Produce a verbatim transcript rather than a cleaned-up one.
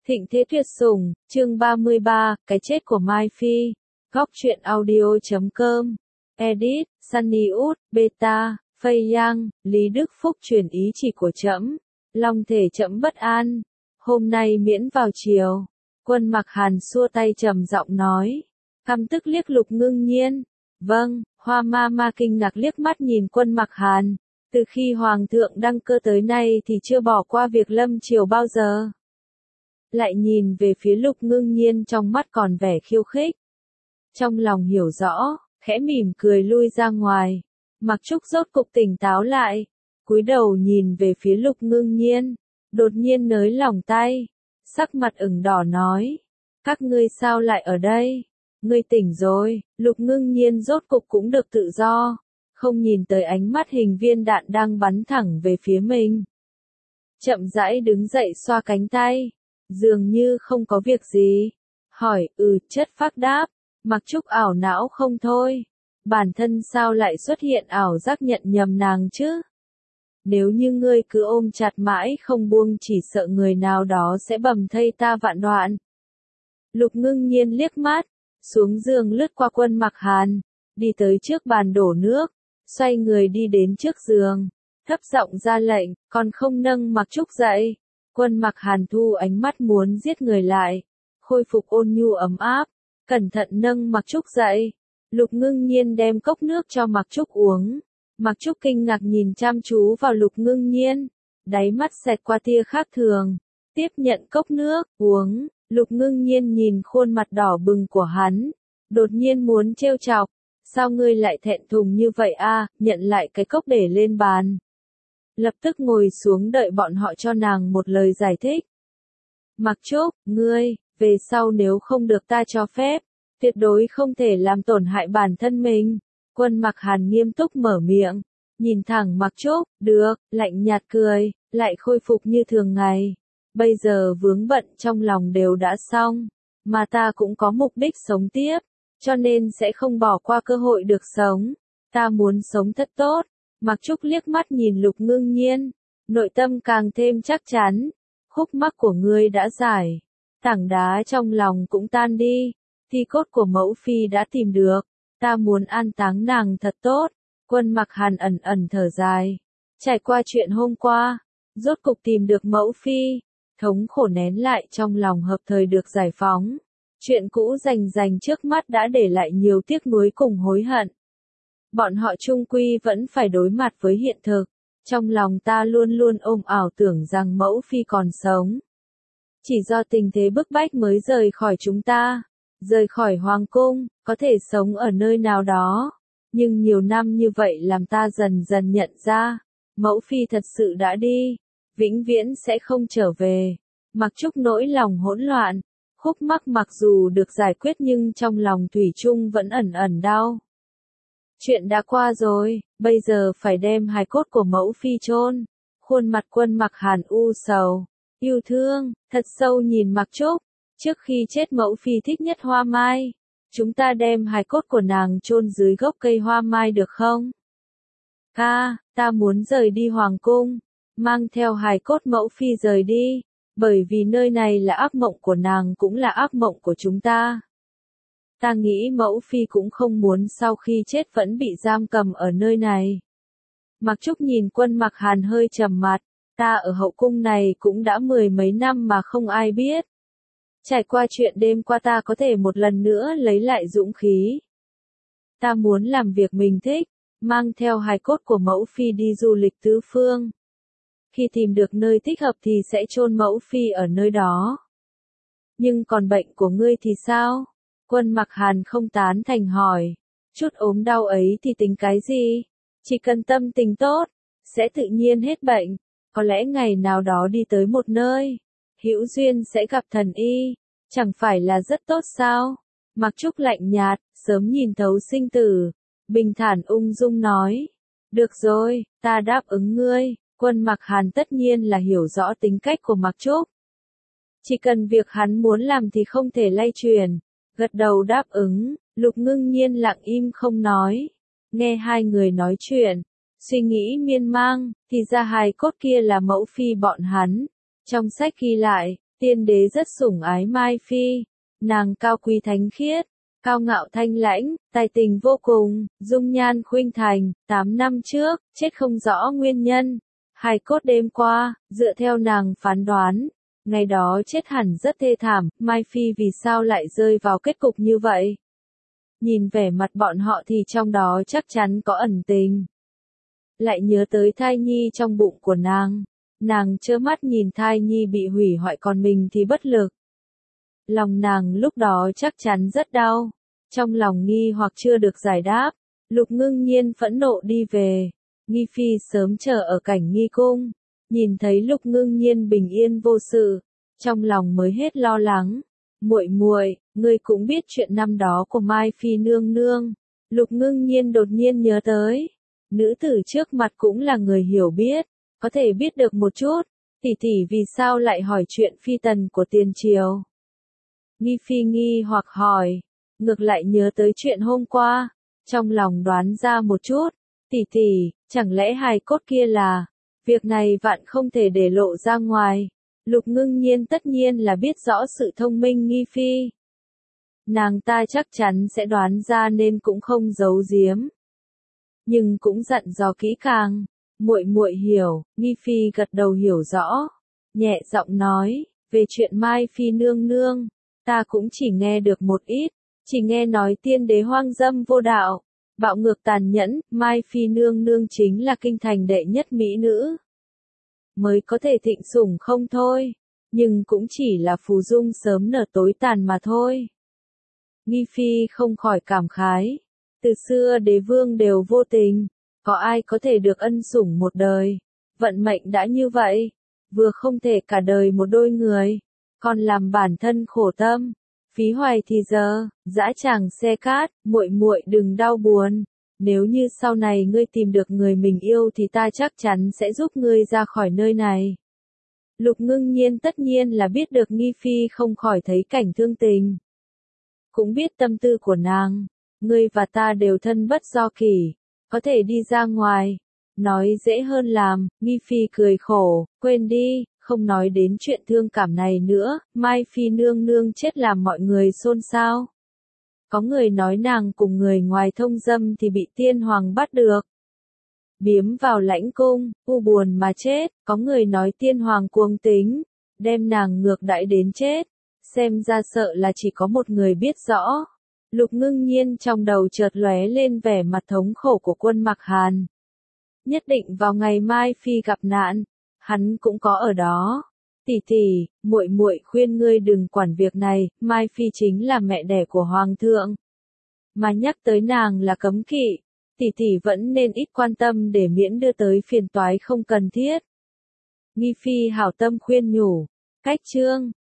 Thịnh thế tuyệt sủng, chương ba mươi ba, cái chết của Mai Phi. Góc truyện audio chấm com. Edit, Sunny Út, Beta, Phây Yang, Lý Đức Phúc truyền ý chỉ của trẫm. Long thể trẫm bất an. Hôm nay miễn vào chiều. Quân Mặc Hàn xua tay trầm giọng nói. Căm tức liếc Lục Ngưng Nhiên. Vâng, Hoa Ma Ma kinh ngạc liếc mắt nhìn Quân Mặc Hàn. Từ khi Hoàng thượng đăng cơ tới nay thì chưa bỏ qua việc lâm triều bao giờ. Lại nhìn về phía Lục Ngưng Nhiên trong mắt còn vẻ khiêu khích. Trong lòng hiểu rõ, khẽ mỉm cười lui ra ngoài. Mặc Trúc rốt cục tỉnh táo lại, cúi đầu nhìn về phía Lục Ngưng Nhiên, đột nhiên nới lỏng tay, sắc mặt ửng đỏ nói: "Các ngươi sao lại ở đây? Ngươi tỉnh rồi." Lục Ngưng Nhiên rốt cục cũng được tự do, không nhìn tới ánh mắt hình viên đạn đang bắn thẳng về phía mình. Chậm rãi đứng dậy xoa cánh tay, dường như không có việc gì. Hỏi: "Ừ." Chất phác đáp. Mặc Trúc ảo não không thôi. Bản thân sao lại xuất hiện ảo giác nhận nhầm nàng chứ? Nếu như ngươi cứ ôm chặt mãi không buông chỉ sợ người nào đó sẽ bầm thây ta vạn đoạn. Lục Ngưng Nhiên liếc mắt, xuống giường lướt qua Quân Mặc Hàn, đi tới trước bàn đổ nước, xoay người đi đến trước giường, thấp giọng ra lệnh: "Còn không nâng Mặc Trúc dậy." Quân Mặc Hàn thu ánh mắt muốn giết người lại, khôi phục ôn nhu ấm áp, cẩn thận nâng Mặc Trúc dậy. Lục Ngưng Nhiên đem cốc nước cho Mặc Trúc uống. Mặc Trúc kinh ngạc nhìn chăm chú vào Lục Ngưng Nhiên, đáy mắt xẹt qua tia khác thường, tiếp nhận cốc nước, uống. Lục Ngưng Nhiên nhìn khuôn mặt đỏ bừng của hắn, đột nhiên muốn trêu chọc: "Sao ngươi lại thẹn thùng như vậy a?" Nhận lại cái cốc để lên bàn, lập tức ngồi xuống đợi bọn họ cho nàng một lời giải thích. "Mặc Trúc, ngươi, về sau nếu không được ta cho phép, tuyệt đối không thể làm tổn hại bản thân mình." Quân Mặc Hàn nghiêm túc mở miệng, nhìn thẳng Mặc Trúc. "Được." Lạnh nhạt cười, lại khôi phục như thường ngày. "Bây giờ vướng bận trong lòng đều đã xong, mà ta cũng có mục đích sống tiếp, cho nên sẽ không bỏ qua cơ hội được sống. Ta muốn sống thật tốt." Mặc Trúc liếc mắt nhìn Lục Ngưng Nhiên, nội tâm càng thêm chắc chắn. "Khúc mắc của ngươi đã giải, tảng đá trong lòng cũng tan đi, thi cốt của mẫu phi đã tìm được, ta muốn an táng nàng thật tốt." Quân Mặc Hàn ẩn ẩn thở dài, trải qua chuyện hôm qua, rốt cục tìm được mẫu phi, thống khổ nén lại trong lòng hợp thời được giải phóng. Chuyện cũ rành rành trước mắt đã để lại nhiều tiếc nuối cùng hối hận. Bọn họ chung quy vẫn phải đối mặt với hiện thực. Trong lòng ta luôn luôn ôm ảo tưởng rằng mẫu phi còn sống. Chỉ do tình thế bức bách mới rời khỏi chúng ta, rời khỏi hoàng cung, có thể sống ở nơi nào đó. Nhưng nhiều năm như vậy làm ta dần dần nhận ra, mẫu phi thật sự đã đi, vĩnh viễn sẽ không trở về. Mặc Trúc nỗi lòng hỗn loạn, khúc mắc mặc dù được giải quyết nhưng trong lòng thủy chung vẫn ẩn ẩn đau. Chuyện đã qua rồi, bây giờ phải đem hài cốt của mẫu phi chôn. Khuôn mặt Quân Mặc Hàn u sầu, yêu thương, thật sâu nhìn Mặc Trúc. "Trước khi chết mẫu phi thích nhất hoa mai, chúng ta đem hài cốt của nàng chôn dưới gốc cây hoa mai được không?" "Ca, ta muốn rời đi hoàng cung, mang theo hài cốt mẫu phi rời đi, bởi vì nơi này là ác mộng của nàng cũng là ác mộng của chúng ta. Ta nghĩ mẫu phi cũng không muốn sau khi chết vẫn bị giam cầm ở nơi này." Mặc Trúc nhìn Quân Mặc Hàn hơi trầm mặt. "Ta ở hậu cung này cũng đã mười mấy năm mà không ai biết. Trải qua chuyện đêm qua ta có thể một lần nữa lấy lại dũng khí. Ta muốn làm việc mình thích, mang theo hài cốt của mẫu phi đi du lịch tứ phương. Khi tìm được nơi thích hợp thì sẽ chôn mẫu phi ở nơi đó. Nhưng còn bệnh của ngươi thì sao?" Quân Mặc Hàn không tán thành hỏi. "Chút ốm đau ấy thì tính cái gì? Chỉ cần tâm tình tốt, sẽ tự nhiên hết bệnh. Có lẽ ngày nào đó đi tới một nơi, hữu duyên sẽ gặp thần y, chẳng phải là rất tốt sao?" Mặc Trúc lạnh nhạt, sớm nhìn thấu sinh tử, bình thản ung dung nói. "Được rồi, ta đáp ứng ngươi." Quân Mặc Hàn tất nhiên là hiểu rõ tính cách của Mặc Trúc. Chỉ cần việc hắn muốn làm thì không thể lay chuyển, gật đầu đáp ứng. Lục Ngưng Nhiên lặng im không nói, nghe hai người nói chuyện, suy nghĩ miên man, thì ra hài cốt kia là mẫu phi bọn hắn. Trong sách ghi lại, Tiên đế rất sủng ái Mai Phi, nàng cao quý thánh khiết, cao ngạo thanh lãnh, tài tình vô cùng, dung nhan khuynh thành, tám năm trước, chết không rõ nguyên nhân. Hài cốt đêm qua, dựa theo nàng phán đoán, ngày đó chết hẳn rất thê thảm, Mai Phi vì sao lại rơi vào kết cục như vậy? Nhìn vẻ mặt bọn họ thì trong đó chắc chắn có ẩn tình. Lại nhớ tới thai nhi trong bụng của nàng. Nàng trơ mắt nhìn thai nhi bị hủy hoại còn mình thì bất lực. Lòng nàng lúc đó chắc chắn rất đau. Trong lòng nghi hoặc chưa được giải đáp, Lục Ngưng Nhiên phẫn nộ đi về. Nghi Phi sớm chờ ở cảnh nghi cung, nhìn thấy Lục Ngưng Nhiên bình yên vô sự, trong lòng mới hết lo lắng. Muội muội, ngươi cũng biết chuyện năm đó của Mai Phi nương nương. Lục Ngưng Nhiên đột nhiên nhớ tới, nữ tử trước mặt cũng là người hiểu biết, có thể biết được một chút, tỷ tỷ vì sao lại hỏi chuyện phi tần của tiền triều. Nghi Phi nghi hoặc hỏi, ngược lại nhớ tới chuyện hôm qua, trong lòng đoán ra một chút, tỷ tỷ, chẳng lẽ hài cốt kia là, việc này vạn không thể để lộ ra ngoài. Lục Ngưng Nhiên tất nhiên là biết rõ sự thông minh Nghi Phi. Nàng ta chắc chắn sẽ đoán ra nên cũng không giấu giếm. Nhưng cũng dặn dò kỹ càng, muội muội hiểu, Nghi Phi gật đầu hiểu rõ, nhẹ giọng nói, về chuyện Mai Phi nương nương, ta cũng chỉ nghe được một ít, chỉ nghe nói tiên đế hoang dâm vô đạo, bạo ngược tàn nhẫn, Mai Phi nương nương chính là kinh thành đệ nhất mỹ nữ. Mới có thể thịnh sủng không thôi, nhưng cũng chỉ là phù dung sớm nở tối tàn mà thôi. Nghi Phi không khỏi cảm khái, từ xưa đế vương đều vô tình, có ai có thể được ân sủng một đời, vận mệnh đã như vậy, vừa không thể cả đời một đôi người, còn làm bản thân khổ tâm, phí hoài thì giờ, dã tràng xe cát, muội muội đừng đau buồn. Nếu như sau này ngươi tìm được người mình yêu thì ta chắc chắn sẽ giúp ngươi ra khỏi nơi này. Lục Ngưng Nhiên tất nhiên là biết được Nghi Phi không khỏi thấy cảnh thương tình. Cũng biết tâm tư của nàng, ngươi và ta đều thân bất do kỷ, có thể đi ra ngoài. Nói dễ hơn làm, Nghi Phi cười khổ, quên đi, không nói đến chuyện thương cảm này nữa, Mai Phi nương nương chết làm mọi người xôn xao. Có người nói nàng cùng người ngoài thông dâm thì bị tiên hoàng bắt được. Biếm vào lãnh cung, u buồn mà chết, có người nói tiên hoàng cuồng tính, đem nàng ngược đãi đến chết. Xem ra sợ là chỉ có một người biết rõ. Lục Ngưng Nhiên trong đầu chợt lóe lên vẻ mặt thống khổ của Quân Mặc Hàn. Nhất định vào ngày Mai Phi gặp nạn, hắn cũng có ở đó. Tỷ tỷ, muội muội khuyên ngươi đừng quản việc này, Mai Phi chính là mẹ đẻ của hoàng thượng. Mà nhắc tới nàng là cấm kỵ, tỷ tỷ vẫn nên ít quan tâm để miễn đưa tới phiền toái không cần thiết. Nghi Phi hảo tâm khuyên nhủ, cách chương